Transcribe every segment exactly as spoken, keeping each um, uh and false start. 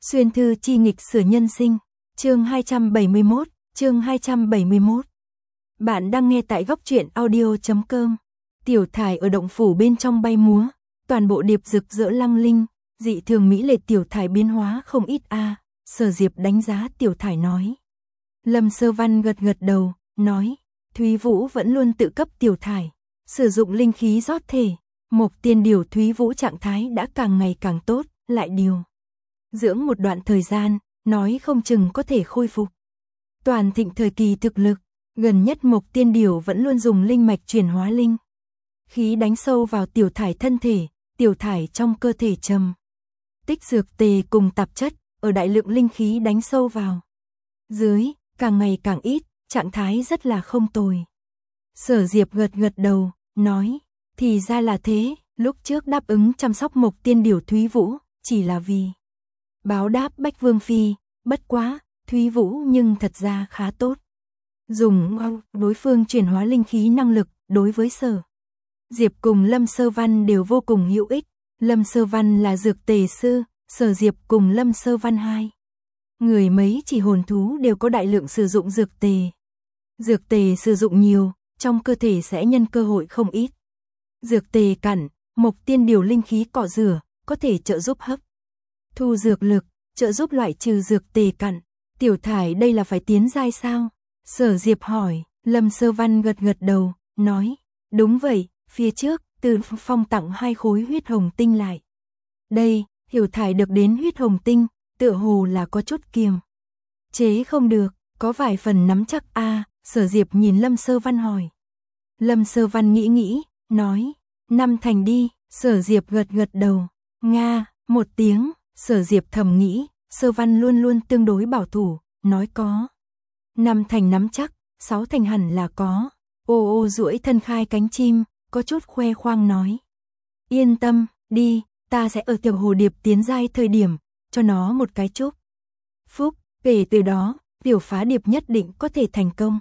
Xuyên thư chi nghịch sửa nhân sinh, chương hai trăm bảy mươi mốt, chương hai trăm bảy mươi mốt. Bạn đang nghe tại góc truyện audio chấm com. Tiểu thải ở động phủ bên trong bay múa, toàn bộ điệp rực rỡ lăng linh, dị thường mỹ lệ tiểu thải biến hóa không ít a. À. Sở Diệp đánh giá tiểu thải nói. Lâm Sơ Văn gật gật đầu, nói, Thúy Vũ vẫn luôn tự cấp tiểu thải, sử dụng linh khí rót thể, Mộc Tiên Điều Thúy Vũ trạng thái đã càng ngày càng tốt, lại điều dưỡng một đoạn thời gian, nói không chừng có thể khôi phục. Toàn thịnh thời kỳ thực lực, gần nhất Mộc Tiên Điều vẫn luôn dùng linh mạch chuyển hóa linh khí đánh sâu vào tiểu thải thân thể, tiểu thải trong cơ thể trầm tích dược tề cùng tạp chất, ở đại lượng linh khí đánh sâu vào dưới, càng ngày càng ít, trạng thái rất là không tồi. Sở Diệp gật gật đầu, nói, thì ra là thế, lúc trước đáp ứng chăm sóc Mộc Tiên Điều Thúy Vũ, chỉ là vì báo đáp Bách Vương Phi, bất quá, Thúy Vũ nhưng thật ra khá tốt. Dùng đối phương chuyển hóa linh khí năng lực, đối với Sở Diệp cùng Lâm Sơ Văn đều vô cùng hữu ích. Lâm Sơ Văn là dược tề sư, Sở Diệp cùng Lâm Sơ Văn hai người mấy chỉ hồn thú đều có đại lượng sử dụng dược tề. Dược tề sử dụng nhiều, trong cơ thể sẽ nhân cơ hội không ít. Dược tề cặn, Mộc Tiên Điều linh khí cọ rửa, có thể trợ giúp hấp thu dược lực, trợ giúp loại trừ dược tề cặn. Tiểu thải đây là phải tiến giai sao? Sở Diệp hỏi. Lâm Sơ Văn gật gật đầu, nói, đúng vậy, phía trước, Từ Phong tặng hai khối huyết hồng tinh lại. Đây, Hiểu thải được đến huyết hồng tinh, tựa hồ là có chút kiềm chế không được, có vài phần nắm chắc a. À, Sở Diệp nhìn Lâm Sơ Văn hỏi. Lâm Sơ Văn nghĩ nghĩ, nói, năm thành đi. Sở Diệp gật gật đầu, nga, một tiếng. Sở Diệp thầm nghĩ, Sơ Văn luôn luôn tương đối bảo thủ, nói có năm thành nắm chắc, sáu thành hẳn là có. Ô ô duỗi thân khai cánh chim, có chút khoe khoang nói, yên tâm, đi, ta sẽ ở tiểu hồ điệp tiến giai thời điểm, cho nó một cái chúc phúc, kể từ đó, tiểu phá điệp nhất định có thể thành công.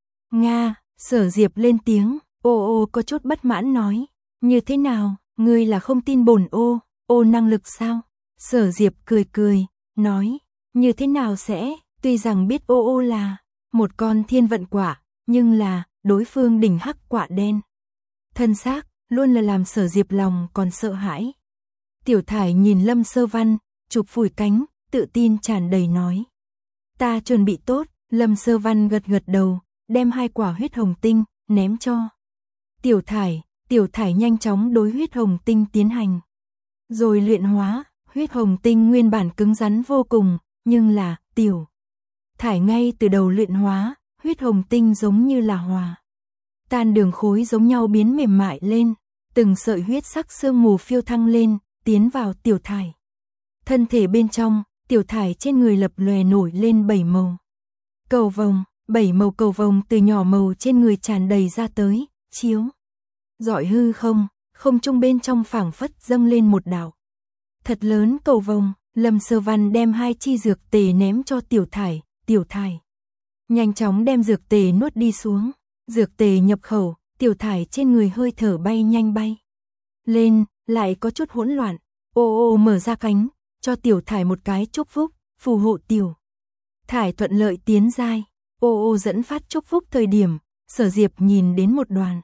Nga, Sở Diệp lên tiếng, ô ô có chút bất mãn nói, như thế nào, ngươi là không tin bổn ô, ô năng lực sao? Sở Diệp cười cười, nói, như thế nào sẽ, tuy rằng biết ô ô là một con thiên vận quả, nhưng là, đối phương đỉnh hắc quả đen. Thân xác, luôn là làm Sở Diệp lòng còn sợ hãi. Tiểu thải nhìn Lâm Sơ Văn, chụp phủi cánh, tự tin tràn đầy nói. Ta chuẩn bị tốt. Lâm Sơ Văn gật gật đầu, đem hai quả huyết hồng tinh, ném cho Tiểu thải. Tiểu thải nhanh chóng đối huyết hồng tinh tiến hành rồi luyện hóa. Huyết hồng tinh nguyên bản cứng rắn vô cùng, nhưng là, tiểu thải ngay từ đầu luyện hóa, huyết hồng tinh giống như là hòa tan đường khối giống nhau biến mềm mại lên, từng sợi huyết sắc sương mù phiêu thăng lên, tiến vào tiểu thải. Thân thể bên trong, tiểu thải trên người lập lòe nổi lên bảy màu cầu vồng, bảy màu cầu vồng từ nhỏ màu trên người tràn đầy ra tới, chiếu rọi hư không, không trung bên trong phảng phất dâng lên một đạo thật lớn cầu vồng. Lâm Sơ Văn đem hai chi dược tề ném cho tiểu thải, tiểu thải nhanh chóng đem dược tề nuốt đi xuống. Dược tề nhập khẩu, tiểu thải trên người hơi thở bay nhanh bay lên, lại có chút hỗn loạn. Ô ô mở ra cánh, cho tiểu thải một cái chúc phúc, phù hộ tiểu thải thuận lợi tiến giai. Ô ô dẫn phát chúc phúc thời điểm, Sở Diệp nhìn đến một đoàn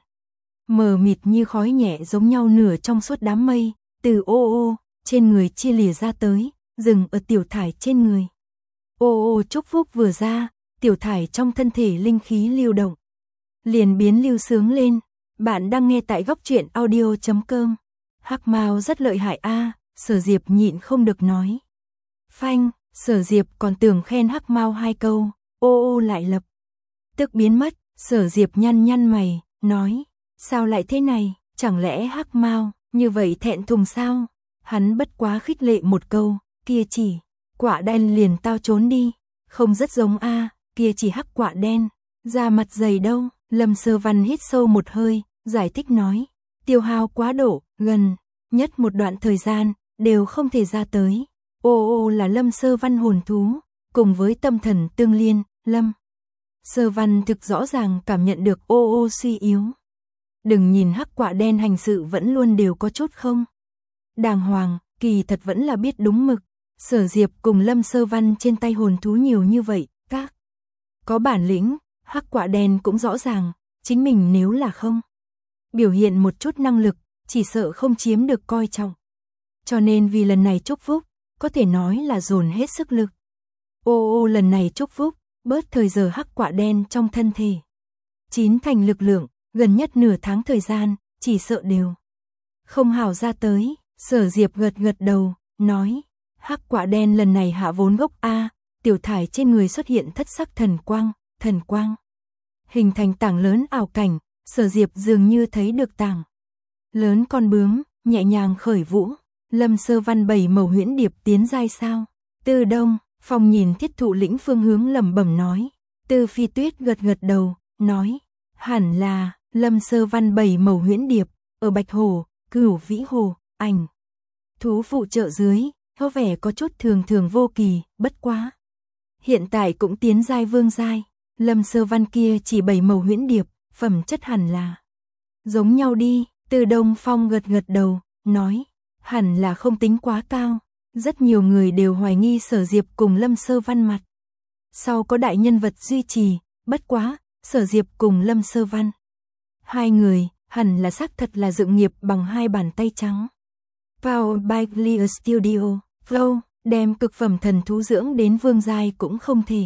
mờ mịt như khói nhẹ giống nhau nửa trong suốt đám mây, từ ô ô trên người chia lìa ra tới, dừng ở tiểu thải trên người. Ô ô chúc phúc vừa ra, tiểu thải trong thân thể linh khí lưu động liền biến lưu sướng lên. Bạn đang nghe tại góc truyện audio chấm com. Hắc Mao rất lợi hại a. À, Sở Diệp nhịn không được nói. Phanh, Sở Diệp còn tưởng khen Hắc Mao hai câu, ô ô lại lập tức biến mất. Sở Diệp nhăn nhăn mày, nói, sao lại thế này, chẳng lẽ Hắc Mao như vậy thẹn thùng sao? Hắn bất quá khích lệ một câu, kia chỉ quả đen liền tao trốn đi, không rất giống a. À, kia chỉ hắc quả đen, da mặt dày đâu. Lâm Sơ Văn hít sâu một hơi, giải thích nói, tiêu hao quá độ, gần nhất một đoạn thời gian, đều không thể ra tới. Ô ô là Lâm Sơ Văn hồn thú, cùng với tâm thần tương liên, Lâm Sơ Văn thực rõ ràng cảm nhận được ô ô suy yếu. Đừng nhìn hắc quả đen hành sự vẫn luôn đều có chút không đàng hoàng, kỳ thật vẫn là biết đúng mực. Sở Diệp cùng Lâm Sơ Văn trên tay hồn thú nhiều như vậy, các có bản lĩnh, hắc quạ đen cũng rõ ràng, chính mình nếu là không biểu hiện một chút năng lực, chỉ sợ không chiếm được coi trọng. Cho nên vì lần này chúc phúc, có thể nói là dồn hết sức lực. Ô ô lần này chúc phúc, bớt thời giờ hắc quạ đen trong thân thể. Chín thành lực lượng, gần nhất nửa tháng thời gian, chỉ sợ đều không hào ra tới. Sở Diệp gật gật đầu, nói, hắc quạ đen lần này hạ vốn gốc A, tiểu thải trên người xuất hiện thất sắc thần quang, thần quang. Hình thành tảng lớn ảo cảnh, Sở Diệp dường như thấy được tảng lớn con bướm, nhẹ nhàng khởi vũ. Lâm Sơ Văn bảy màu huyễn điệp tiến giai sao? Tư Đông, Phong nhìn thiết thụ lĩnh phương hướng lẩm bẩm nói. Tư Phi Tuyết gật gật đầu, nói, hẳn là Lâm Sơ Văn bảy màu huyễn điệp, ở Bạch Hồ, Cửu Vĩ Hồ, ảnh. Thú phụ trợ dưới, có vẻ có chút thường thường vô kỳ, bất quá. Hiện tại cũng tiến giai vương giai, Lâm Sơ Văn kia chỉ bảy màu huyễn điệp, phẩm chất hẳn là giống nhau đi. Tư Đông Phong gật gật đầu, nói, hẳn là không tính quá cao. Rất nhiều người đều hoài nghi Sở Diệp cùng Lâm Sơ Văn mặt sau có đại nhân vật duy trì, bất quá, Sở Diệp cùng Lâm Sơ Văn hai người, hẳn là xác thật là dựng nghiệp bằng hai bàn tay trắng. Powered by Clear Studio, Flow, đem cực phẩm thần thú dưỡng đến vương giai cũng không thể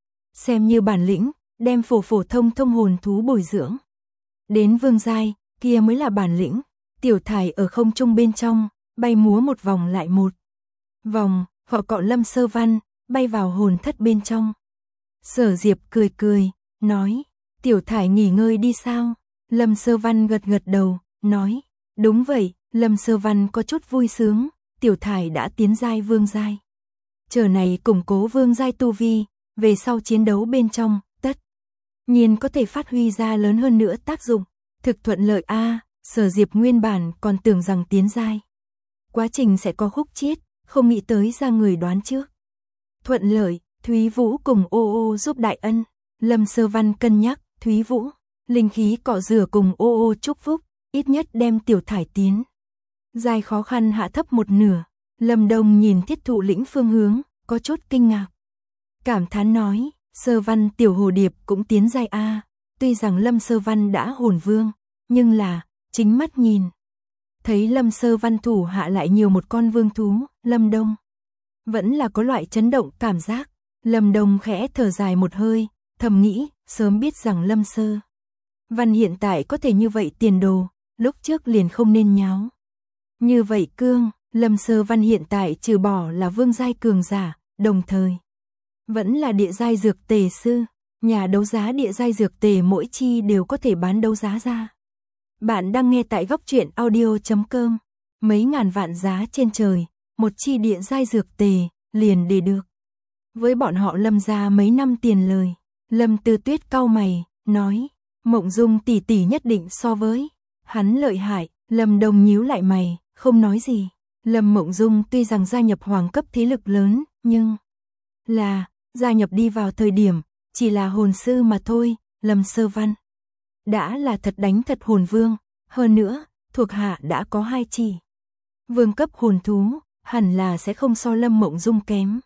xem như bản lĩnh, đem phổ phổ thông thông hồn thú bồi dưỡng đến vương giai, kia mới là bản lĩnh. Tiểu thải ở không trung bên trong, bay múa một vòng lại một vòng, họ cọ Lâm Sơ Văn, bay vào hồn thất bên trong. Sở Diệp cười cười, nói, tiểu thải nghỉ ngơi đi sao? Lâm Sơ Văn gật gật đầu, nói, đúng vậy. Lâm Sơ Văn có chút vui sướng, tiểu thải đã tiến giai vương giai. Chờ này củng cố vương giai tu vi, về sau chiến đấu bên trong, tất nhiên có thể phát huy ra lớn hơn nữa tác dụng. Thực thuận lợi a. À, Sở Diệp nguyên bản còn tưởng rằng tiến giai quá trình sẽ có khúc chiết, không nghĩ tới ra người đoán trước. Thuận lợi, Thúy Vũ cùng ô ô giúp đại ân. Lâm Sơ Văn cân nhắc, Thúy Vũ, linh khí cọ rửa cùng ô ô chúc phúc, ít nhất đem tiểu thải tiến giai khó khăn hạ thấp một nửa. Lâm Đông nhìn thiết thụ lĩnh phương hướng, có chút kinh ngạc. Cảm thán nói, Sơ Văn tiểu hồ điệp cũng tiến giai a. À. Tuy rằng Lâm Sơ Văn đã hồn vương, nhưng là, chính mắt nhìn thấy Lâm Sơ Văn thủ hạ lại nhiều một con vương thú, Lâm Đông vẫn là có loại chấn động cảm giác. Lâm Đông khẽ thở dài một hơi, thầm nghĩ, sớm biết rằng Lâm Sơ Văn hiện tại có thể như vậy tiền đồ, lúc trước liền không nên nháo. Như vậy cương, Lâm Sơ Văn hiện tại trừ bỏ là vương giai cường giả, đồng thời vẫn là địa giai dược tề sư, nhà đấu giá địa giai dược tề mỗi chi đều có thể bán đấu giá ra. Bạn đang nghe tại góc truyện audio chấm com. Mấy ngàn vạn giá trên trời, một chi địa giai dược tề, liền để được. Với bọn họ Lâm gia mấy năm tiền lời. Lâm Tư Tuyết cau mày, nói, Mộng Dung tỷ tỷ nhất định so với hắn lợi hại. Lâm Đông nhíu lại mày, không nói gì. Lâm Mộng Dung tuy rằng gia nhập hoàng cấp thế lực lớn, nhưng là, gia nhập đi vào thời điểm, chỉ là hồn sư mà thôi. Lâm Sơ Văn đã là thật đánh thật hồn vương, hơn nữa, thuộc hạ đã có hai chỉ vương cấp hồn thú, hẳn là sẽ không so Lâm Mộng Dung kém.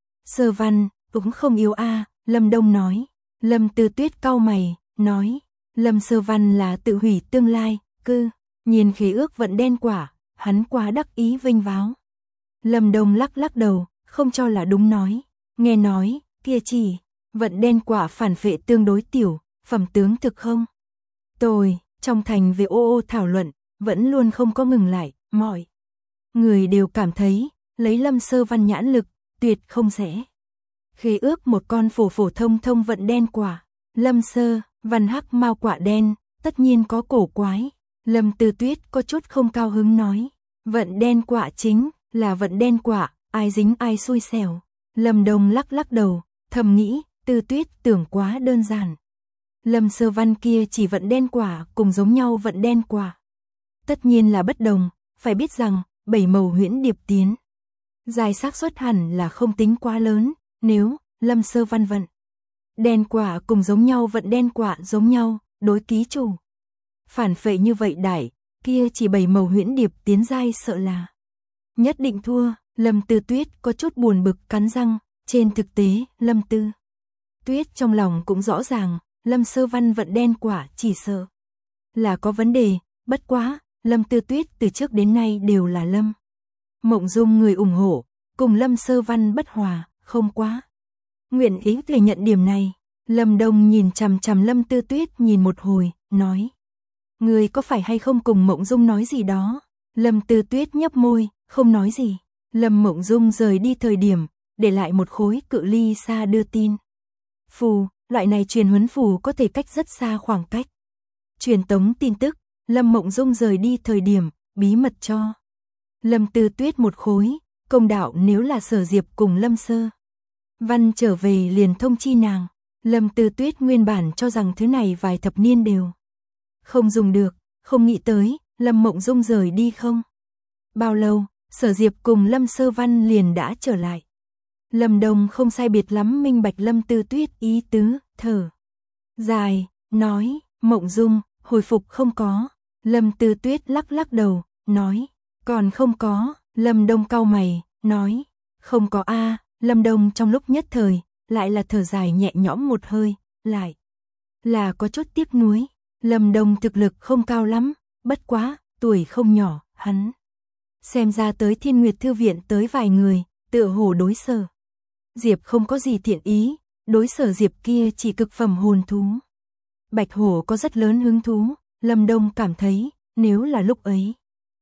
Sơ Văn, cũng không yếu a. À, Lâm Đông nói. Lâm Tư Tuyết cau mày, nói, Lâm Sơ Văn là tự hủy tương lai, cư nhìn khế ước vận đen quả, hắn quá đắc ý vinh váo. Lâm Đông lắc lắc đầu, không cho là đúng nói, nghe nói, kia chỉ vận đen quả phản phệ tương đối tiểu, phẩm tướng thực không tồi. Trong thành về ô ô thảo luận, vẫn luôn không có ngừng lại, mọi người đều cảm thấy, lấy Lâm Sơ Văn nhãn lực, tuyệt không rẽ khế ước một con phổ phổ thông thông vận đen quả. Lâm Sơ Văn hắc mao quả đen, tất nhiên có cổ quái. Lâm Tư Tuyết có chút không cao hứng nói, vận đen quả chính là vận đen quả, ai dính ai xui xẻo. Lâm Đông lắc lắc đầu, thầm nghĩ, Tư Tuyết tưởng quá đơn giản. Lâm Sơ Văn kia chỉ vận đen quả cùng giống nhau vận đen quả, tất nhiên là bất đồng. Phải biết rằng bảy màu huyễn điệp tiến giai xác suất hẳn là không tính quá lớn. Nếu Lâm Sơ Văn vận đen quả cùng giống nhau vận đen quả giống nhau, đối ký chủ phản phệ như vậy đại, kia chỉ bảy màu huyễn điệp tiến giai sợ là nhất định thua. Lâm Tư Tuyết có chút buồn bực cắn răng, trên thực tế, Lâm Tư Tuyết trong lòng cũng rõ ràng, Lâm Sơ Văn vận đen quả chỉ sợ là có vấn đề, bất quá, Lâm Tư Tuyết từ trước đến nay đều là Lâm Mộng Dung người ủng hộ, cùng Lâm Sơ Văn bất hòa, không quá nguyện ý thừa nhận điểm này. Lâm Đông nhìn chằm chằm Lâm Tư Tuyết nhìn một hồi, nói: "Người có phải hay không cùng Mộng Dung nói gì đó?" Lâm Tư Tuyết nhấp môi, không nói gì. Lâm Mộng Dung rời đi thời điểm, để lại một khối cự ly xa đưa tin phù, loại này truyền huấn phù có thể cách rất xa khoảng cách truyền tống tin tức. Lâm Mộng Dung rời đi thời điểm, bí mật cho Lâm Tư Tuyết một khối, công đạo nếu là Sở Diệp cùng Lâm Sơ Văn trở về liền thông chi nàng. Lâm Tư Tuyết nguyên bản cho rằng thứ này vài thập niên đều không dùng được, không nghĩ tới, Lâm Mộng Dung rời đi không bao lâu, Sở Diệp cùng Lâm Sơ Văn liền đã trở lại. Lâm Đông không sai biệt lắm minh bạch Lâm Tư Tuyết ý tứ, thở dài, nói: "Mộng Dung, hồi phục không có?" Lâm Tư Tuyết lắc lắc đầu, nói: "Còn không có." Lâm Đông cau mày, nói: "Không có a." Lâm Đông trong lúc nhất thời, lại là thở dài nhẹ nhõm một hơi, lại là có chút tiếc nuối. Lâm Đông thực lực không cao lắm, bất quá, tuổi không nhỏ, hắn xem ra tới Thiên Nguyệt Thư viện tới vài người, tựa hồ đối Sở Diệp không có gì thiện ý, đối Sở Diệp kia chỉ cực phẩm hồn thú. Bạch Hổ có rất lớn hứng thú, Lâm Đông cảm thấy, nếu là lúc ấy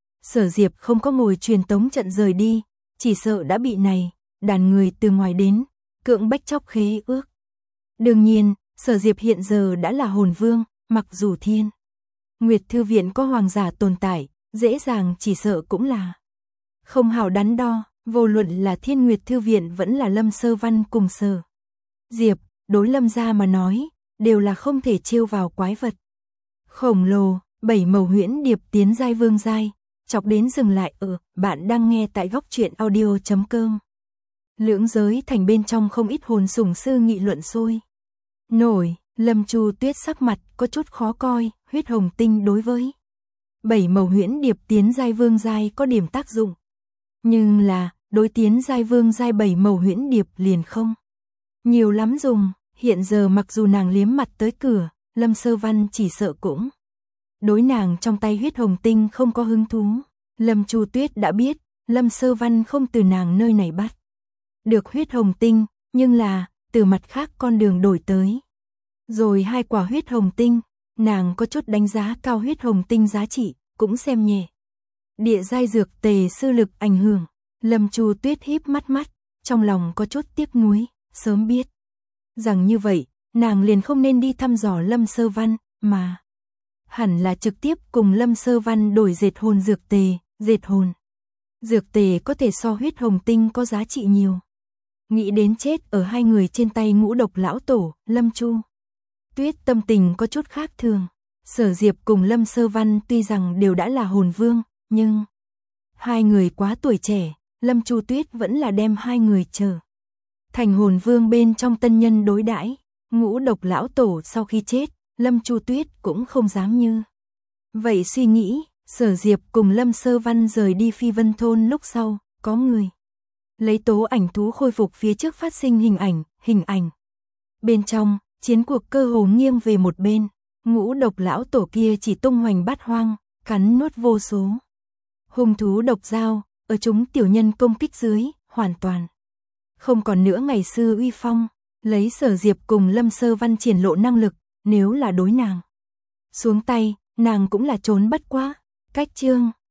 Sở Diệp không có ngồi truyền tống trận rời đi, chỉ sợ đã bị này đàn người từ ngoài đến cưỡng bách chóc khế ước. Đương nhiên, Sở Diệp hiện giờ đã là hồn vương, mặc dù Thiên Nguyệt Thư viện có hoàng giả tồn tại, dễ dàng chỉ sợ cũng là không hảo đắn đo. Vô luận là Thiên Nguyệt Thư viện vẫn là Lâm Sơ Văn cùng Sở Diệp, đối Lâm gia mà nói, đều là không thể trêu vào quái vật khổng lồ. Bảy màu huyễn điệp tiến giai vương giai, chọc đến dừng lại ở. Bạn đang nghe tại góc truyện audio chấm com. Lưỡng giới thành bên trong không ít hồn sủng sư nghị luận sôi nổi. Lâm Chu Tuyết sắc mặt có chút khó coi. Huyết hồng tinh đối với bảy màu huyễn điệp tiến giai vương giai có điểm tác dụng, nhưng là đối tiến giai vương giai bảy màu huyễn điệp liền không nhiều lắm dùng. Hiện giờ mặc dù nàng liếm mặt tới cửa, Lâm Sơ Văn chỉ sợ cũng đối nàng trong tay huyết hồng tinh không có hứng thú. Lâm Chu Tuyết đã biết, Lâm Sơ Văn không từ nàng nơi này bắt được huyết hồng tinh, nhưng là từ mặt khác con đường đổi tới rồi hai quả huyết hồng tinh. Nàng có chút đánh giá cao huyết hồng tinh giá trị, cũng xem nhẹ địa giai dược tề sư lực ảnh hưởng. Lâm Chu Tuyết híp mắt mắt, trong lòng có chút tiếc nuối, sớm biết rằng như vậy, nàng liền không nên đi thăm dò Lâm Sơ Văn, mà hẳn là trực tiếp cùng Lâm Sơ Văn đổi dệt hồn dược tề. Dệt hồn dược tề có thể so huyết hồng tinh có giá trị nhiều. Nghĩ đến chết ở hai người trên tay ngũ độc lão tổ, Lâm Chu Tuyết tâm tình có chút khác thường. Sở Diệp cùng Lâm Sơ Văn tuy rằng đều đã là hồn vương, nhưng hai người quá tuổi trẻ, Lâm Chu Tuyết vẫn là đem hai người trở thành hồn vương bên trong tân nhân đối đãi. Ngũ độc lão tổ sau khi chết, Lâm Chu Tuyết cũng không dám như vậy suy nghĩ. Sở Diệp cùng Lâm Sơ Văn rời đi Phi Vân Thôn lúc sau, có người lấy tố ảnh thú khôi phục phía trước phát sinh hình ảnh, hình ảnh bên trong, chiến cuộc cơ hồ nghiêng về một bên. Ngũ độc lão tổ kia chỉ tung hoành bát hoang, cắn nuốt vô số hung thú độc dao, ở chúng tiểu nhân công kích dưới, hoàn toàn không còn nữa ngày xưa uy phong. Lấy Sở Diệp cùng Lâm Sơ Văn triển lộ năng lực, nếu là đối nàng xuống tay, nàng cũng là trốn bất quá. Cách chương